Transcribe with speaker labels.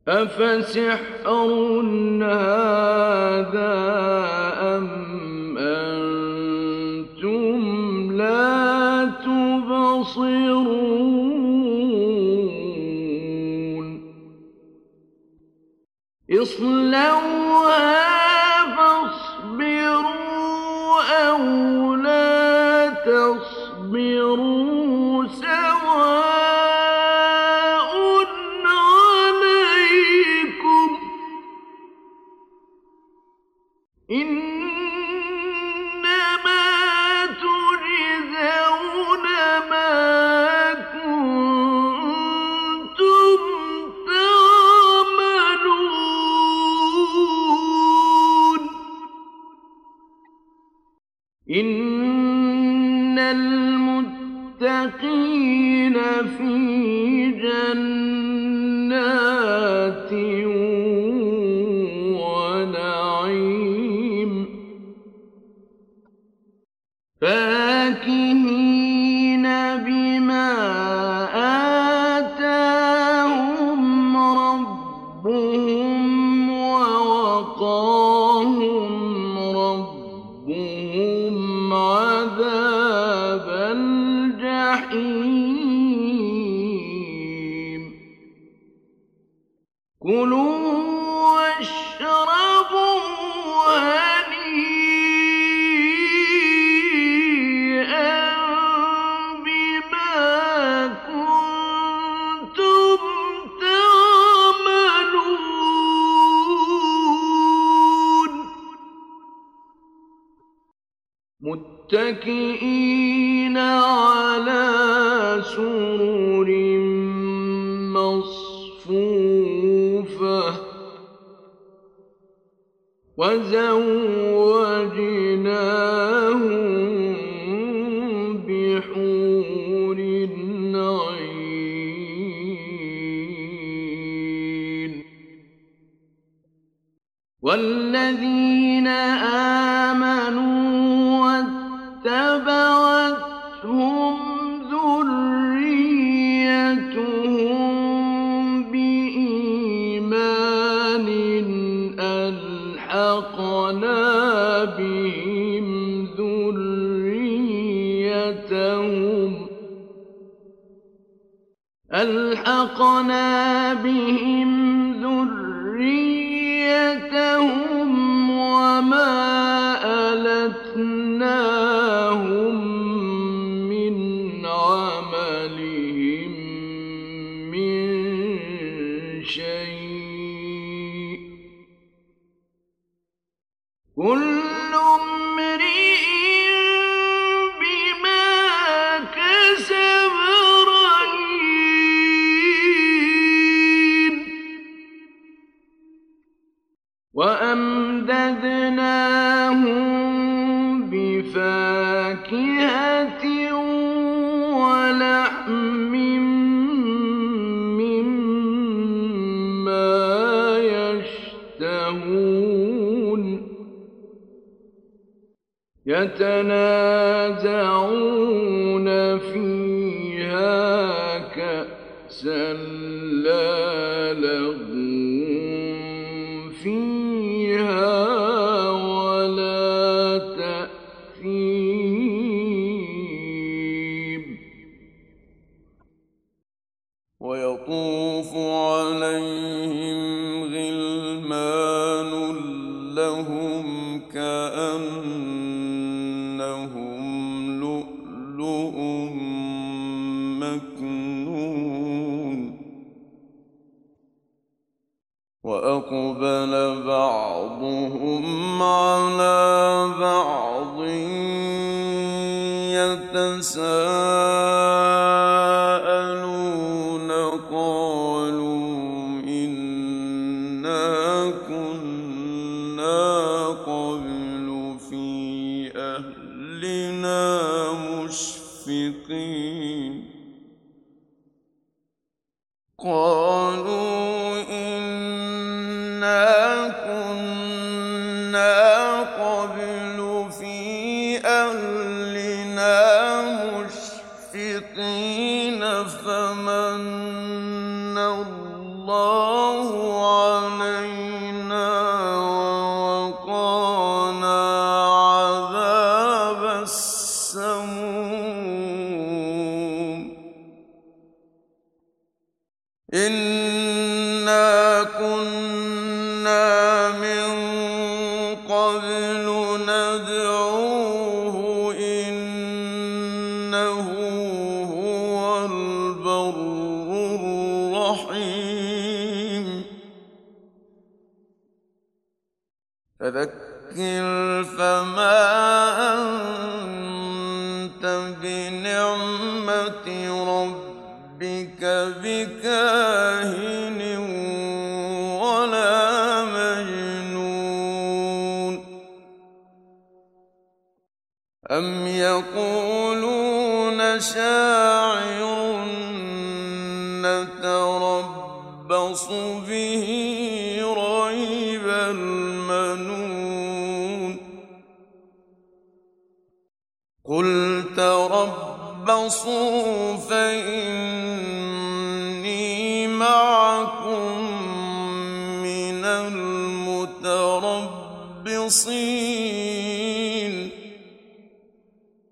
Speaker 1: أفسحر هذا أم أنتم لا تبصرون اصلوها فاصبروا أو لا تصبروا سواء عليكم إنما تجزون ما كنتم تعملون إن المتقين في جنات ونعيم فاكهين بما آتاهم ربهم ووقاهم ربهم عذاب الجحيم كلوا واشربوا هنيئا بما كنتم تعملون متكئين على سرر مصفوفة وزوجناهم بحور عين والذين آمنوا واتبعتهم ذريتهم بإيمان ألحقنا بهم ذريتهم وما ألتناهم من عملهم من شيء كل امرئ بما كسب رهين وأمددناهم بفاكهة ولحم مما يشتهون يتنازعون فيها كأسا لا لغو فيها ولا تأثيم
Speaker 2: ويطوف عليهم غلمان لهم كأنهم لؤلؤ مكنون وأقبل بعضهم على بعض يتساءلون قالوا إنا كنا قبل في أهلنا مشفقين قالوا إنا كنا قبل في أهلنا مشفقين اللَّهُ عَلَيْنَا وَوَقَانَا عَذَابَ السَّمُومِ إِنَّا كُنَّا مِن قَبْلُ نَدْعُوهُ إِنَّهُ هُوَ الْبَرُّ الرَّحِيمُ فَذَكِّرْ فَمَا أَنتَ بِنِعْمَةِ رَبِّكَ بِكَاهِنٍ وَلَا مَجْنُونٍ أَمْ يَقُولُونَ شَاعِرٌ نَّتَرَبَّصُ بِهِ رَيْبَ الْمَنُونِ قُلْ تَرَبَّصُوا فَإِنِّي مَعَكُم مِّنَ الْمُتَرَبِّصِينَ